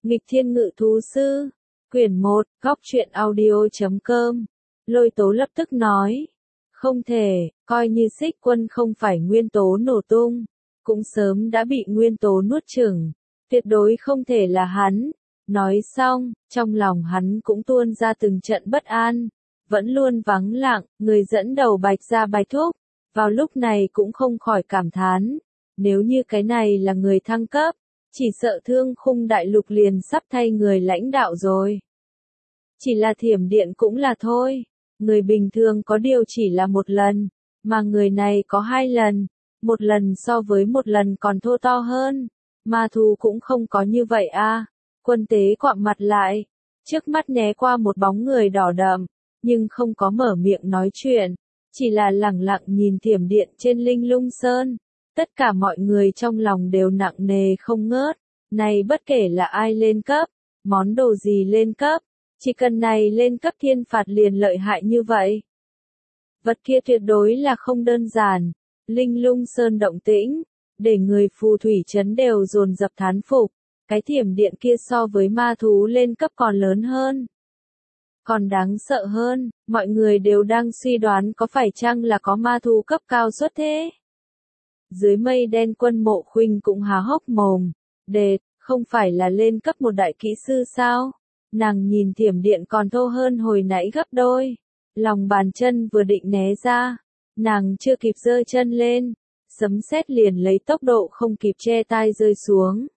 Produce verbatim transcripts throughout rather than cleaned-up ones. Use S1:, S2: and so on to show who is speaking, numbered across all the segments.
S1: Nghịch thiên ngự thú sư. Quyển một, góc truyện audio chấm com. Lôi tố lập tức nói. Không thể, coi như xích quân không phải nguyên tố nổ tung. Cũng sớm đã bị nguyên tố nuốt chửng. Tuyệt đối không thể là hắn. Nói xong, trong lòng hắn cũng tuôn ra từng trận bất an. Vẫn luôn vắng lặng, người dẫn đầu Bạch Gia Bạch Thúc. Vào lúc này cũng không khỏi cảm thán. Nếu như cái này là người thăng cấp, chỉ sợ Thương Khung Đại Lục liền sắp thay người lãnh đạo rồi. Chỉ là thiểm điện cũng là thôi. Người bình thường có điều chỉ là một lần, mà người này có hai lần. Một lần so với một lần còn thô to hơn. Ma thú cũng không có như vậy a. Quân tế quặm mặt lại. Trước mắt né qua một bóng người đỏ đậm, nhưng không có mở miệng nói chuyện. Chỉ là lẳng lặng nhìn thiểm điện trên Linh Lung Sơn. Tất cả mọi người trong lòng đều nặng nề không ngớt. Này bất kể là ai lên cấp, món đồ gì lên cấp, chỉ cần này lên cấp thiên phạt liền lợi hại như vậy. Vật kia tuyệt đối là không đơn giản. Linh Lung Sơn động tĩnh, để người phù thủy trấn đều dồn dập thán phục. Cái thiểm điện kia so với ma thú lên cấp còn lớn hơn. Còn đáng sợ hơn, mọi người đều đang suy đoán có phải chăng là có ma thú cấp cao xuất thế. Dưới mây đen Quân Mộ Khuynh cũng há hốc mồm. Đệt, không phải là lên cấp một đại kỹ sư sao? Nàng nhìn thiểm điện còn thô hơn hồi nãy gấp đôi. Lòng bàn chân vừa định né ra. Nàng chưa kịp giơ chân lên. Sấm sét liền lấy tốc độ không kịp che tai rơi xuống.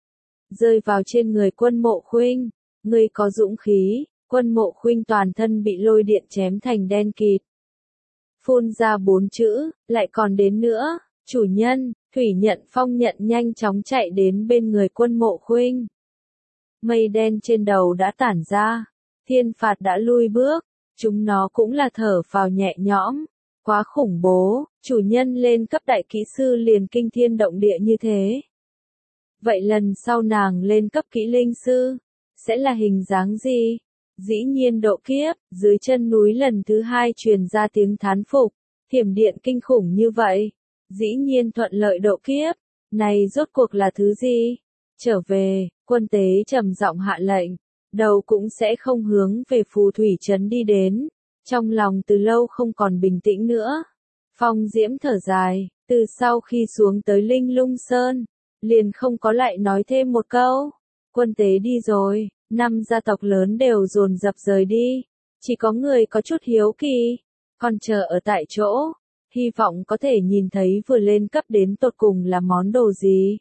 S1: Rơi vào trên người Quân Mộ Khuynh. Ngươi có dũng khí. Quân Mộ Khuynh toàn thân bị lôi điện chém thành đen kịt. Phun ra bốn chữ, lại còn đến nữa. Chủ nhân, Thủy Nhận Phong nhận nhanh chóng chạy đến bên người Quân Mộ Khuynh. Mây đen trên đầu đã tản ra. Thiên phạt đã lui bước. Chúng nó cũng là thở phào nhẹ nhõm. Quá khủng bố, chủ nhân lên cấp đại kỹ sư liền kinh thiên động địa như thế. Vậy lần sau nàng lên cấp kỹ linh sư, sẽ là hình dáng gì? Dĩ nhiên độ kiếp, dưới chân núi lần thứ hai truyền ra tiếng thán phục. Thiểm điện kinh khủng như vậy. Dĩ nhiên thuận lợi độ kiếp. Này rốt cuộc là thứ gì? Trở về, quân tế trầm giọng hạ lệnh. Đầu cũng sẽ không hướng về phù thủy trấn đi đến. Trong lòng từ lâu không còn bình tĩnh nữa. Phong Diễm thở dài, từ sau khi xuống tới Linh Lung Sơn, liền không có lại nói thêm một câu. Quân tế đi rồi, năm gia tộc lớn đều dồn dập rời đi. Chỉ có người có chút hiếu kỳ, còn chờ ở tại chỗ. Hy vọng có thể nhìn thấy vừa lên cấp đến tột cùng là món đồ gì.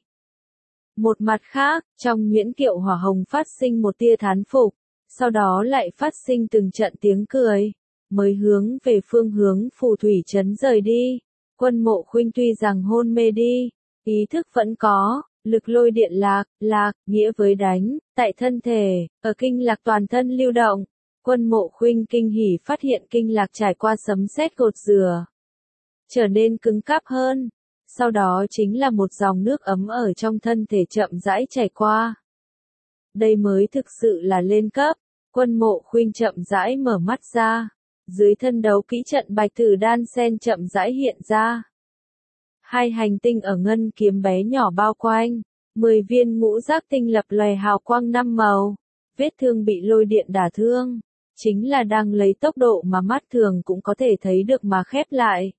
S1: Một mặt khác, trong nhuyễn kiệu hỏa hồng phát sinh một tia thán phục, sau đó lại phát sinh từng trận tiếng cười, mới hướng về phương hướng phù thủy trấn rời đi. Quân Mộ Khuynh tuy rằng hôn mê đi, ý thức vẫn có, lực lôi điện lạc, lạc, nghĩa với đánh, tại thân thể, ở kinh lạc toàn thân lưu động. Quân Mộ Khuynh kinh hỉ phát hiện kinh lạc trải qua sấm sét gột rửa, trở nên cứng cáp hơn. Sau đó chính là một dòng nước ấm ở trong thân thể chậm rãi chảy qua. Đây mới thực sự là lên cấp. Quân Mộ Khuynh chậm rãi mở mắt ra. Dưới thân đấu kỹ trận bạch tử đan sen chậm rãi hiện ra. Hai hành tinh ở ngân kiếm bé nhỏ bao quanh. Mười viên ngũ giác tinh lập lòe hào quang năm màu. Vết thương bị lôi điện đả thương. Chính là đang lấy tốc độ mà mắt thường cũng có thể thấy được mà khép lại.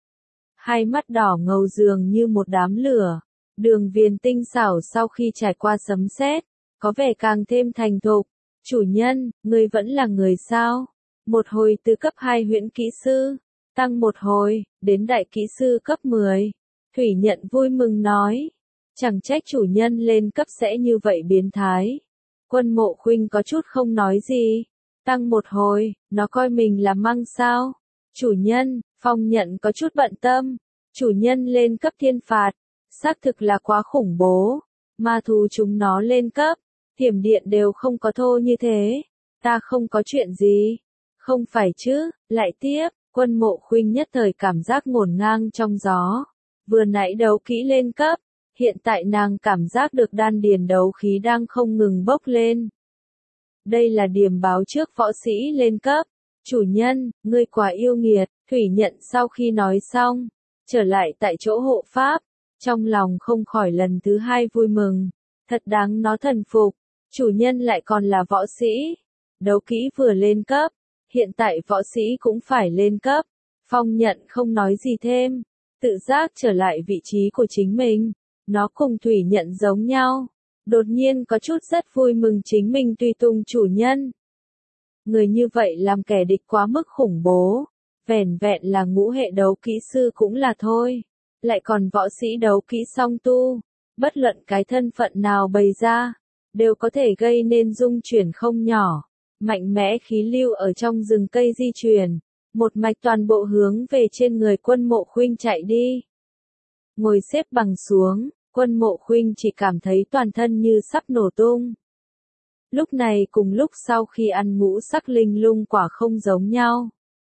S1: Hai mắt đỏ ngầu dường như một đám lửa. Đường viền tinh xảo sau khi trải qua sấm sét, có vẻ càng thêm thành thục. Chủ nhân, ngươi vẫn là người sao? Một hồi từ cấp hai huyễn kỹ sư, tăng một hồi, đến đại kỹ sư cấp mười. Thủy Nhận vui mừng nói. Chẳng trách chủ nhân lên cấp sẽ như vậy biến thái. Quân Mộ Khuynh có chút không nói gì. Tăng một hồi, nó coi mình là măng sao? Chủ nhân, Phong Nhận có chút bận tâm. Chủ nhân lên cấp thiên phạt, xác thực là quá khủng bố. Ma thú chúng nó lên cấp, thiểm điện đều không có thô như thế. Ta không có chuyện gì. Không phải chứ, lại tiếp, Quân Mộ Khuynh nhất thời cảm giác ngổn ngang trong gió. Vừa nãy đấu kỹ lên cấp, hiện tại nàng cảm giác được đan điền đấu khí đang không ngừng bốc lên. Đây là điểm báo trước võ sĩ lên cấp. Chủ nhân, ngươi quá yêu nghiệt. Thủy Nhận sau khi nói xong, trở lại tại chỗ hộ pháp, trong lòng không khỏi lần thứ hai vui mừng. Thật đáng nó thần phục. Chủ nhân lại còn là võ sĩ. Đấu kỹ vừa lên cấp, hiện tại võ sĩ cũng phải lên cấp. Phong Nhận không nói gì thêm, tự giác trở lại vị trí của chính mình. Nó cùng Thủy Nhận giống nhau, đột nhiên có chút rất vui mừng chính mình tùy tùng chủ nhân. Người như vậy làm kẻ địch quá mức khủng bố, vẻn vẹn là ngũ hệ đấu kỹ sư cũng là thôi, lại còn võ sĩ đấu kỹ song tu, bất luận cái thân phận nào bày ra, đều có thể gây nên rung chuyển không nhỏ, mạnh mẽ khí lưu ở trong rừng cây di chuyển, một mạch toàn bộ hướng về trên người Quân Mộ Khuynh chạy đi. Ngồi xếp bằng xuống, Quân Mộ Khuynh chỉ cảm thấy toàn thân như sắp nổ tung. Lúc này cùng lúc sau khi ăn ngũ sắc linh lung quả không giống nhau.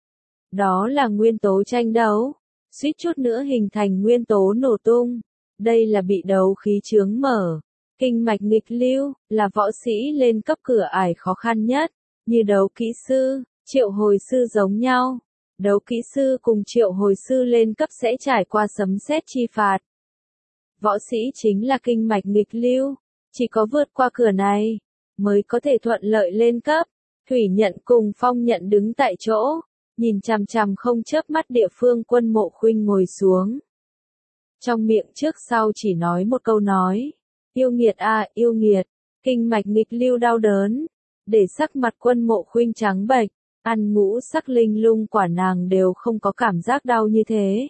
S1: Đó là nguyên tố tranh đấu, suýt chút nữa hình thành nguyên tố nổ tung. Đây là bị đấu khí chướng mở. Kinh mạch nghịch lưu, là võ sĩ lên cấp cửa ải khó khăn nhất, như đấu kỹ sư, triệu hồi sư giống nhau. Đấu kỹ sư cùng triệu hồi sư lên cấp sẽ trải qua sấm sét chi phạt. Võ sĩ chính là kinh mạch nghịch lưu, chỉ có vượt qua cửa này, mới có thể thuận lợi lên cấp. Thủy Nhận cùng Phong Nhận đứng tại chỗ, nhìn chằm chằm không chớp mắt địa phương Quân Mộ Khuynh ngồi xuống. Trong miệng trước sau chỉ nói một câu nói, yêu nghiệt a yêu nghiệt, kinh mạch nghịch lưu đau đớn, để sắc mặt Quân Mộ Khuynh trắng bệch, ăn ngũ sắc linh lung quả nàng đều không có cảm giác đau như thế.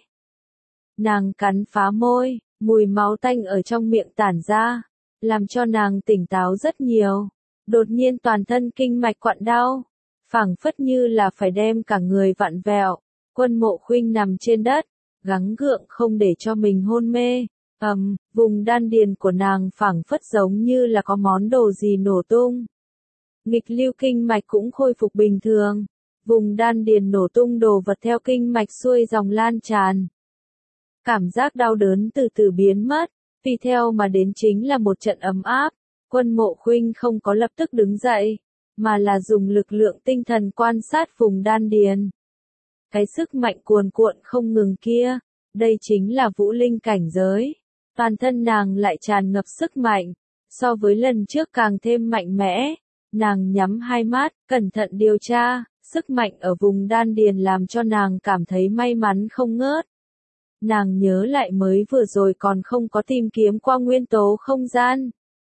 S1: Nàng cắn phá môi, mùi máu tanh ở trong miệng tản ra, làm cho nàng tỉnh táo rất nhiều. Đột nhiên toàn thân kinh mạch quặn đau, phảng phất như là phải đem cả người vặn vẹo. Quân Mộ Khuynh nằm trên đất, gắng gượng không để cho mình hôn mê. Ầm, um, vùng đan điền của nàng phảng phất giống như là có món đồ gì nổ tung. Nghịch lưu kinh mạch cũng khôi phục bình thường. Vùng đan điền nổ tung đồ vật theo kinh mạch xuôi dòng lan tràn. Cảm giác đau đớn từ từ biến mất, tùy theo mà đến chính là một trận ấm áp. Quân Mộ Khuynh không có lập tức đứng dậy, mà là dùng lực lượng tinh thần quan sát vùng đan điền. Cái sức mạnh cuồn cuộn không ngừng kia, đây chính là vũ linh cảnh giới. Toàn thân nàng lại tràn ngập sức mạnh, so với lần trước càng thêm mạnh mẽ. Nàng nhắm hai mắt, cẩn thận điều tra, sức mạnh ở vùng đan điền làm cho nàng cảm thấy may mắn không ngớt. Nàng nhớ lại mới vừa rồi còn không có tìm kiếm qua nguyên tố không gian.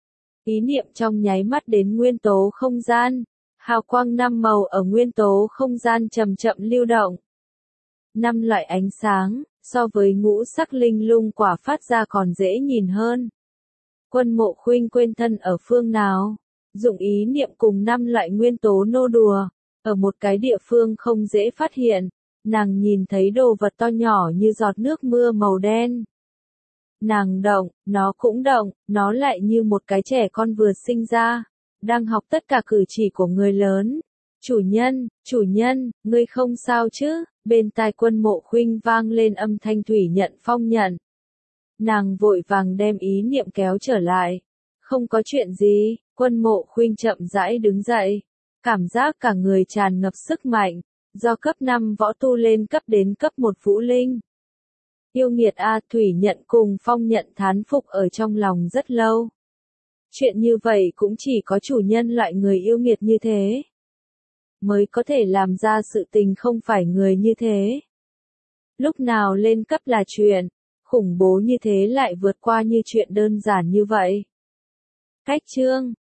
S1: Ý niệm trong nháy mắt đến nguyên tố không gian, hào quang năm màu ở nguyên tố không gian chậm chậm lưu động. Năm loại ánh sáng, so với ngũ sắc linh lung quả phát ra còn dễ nhìn hơn. Quân Mộ Khuynh quên thân ở phương nào, dụng ý niệm cùng năm loại nguyên tố nô đùa, ở một cái địa phương không dễ phát hiện, nàng nhìn thấy đồ vật to nhỏ như giọt nước mưa màu đen. Nàng động, nó cũng động, nó lại như một cái trẻ con vừa sinh ra, đang học tất cả cử chỉ của người lớn. Chủ nhân, chủ nhân, ngươi không sao chứ? Bên tai Quân Mộ Khuynh vang lên âm thanh Thủy Nhận Phong Nhận. Nàng vội vàng đem ý niệm kéo trở lại. Không có chuyện gì, Quân Mộ Khuynh chậm rãi đứng dậy. Cảm giác cả người tràn ngập sức mạnh, do cấp năm võ tu lên cấp đến cấp một vũ linh. Yêu nghiệt a Thủy Nhận cùng Phong Nhận thán phục ở trong lòng rất lâu. Chuyện như vậy cũng chỉ có chủ nhân loại người yêu nghiệt như thế mới có thể làm ra sự tình, không phải người như thế. Lúc nào lên cấp là chuyện khủng bố như thế lại vượt qua như chuyện đơn giản như vậy. Cách chương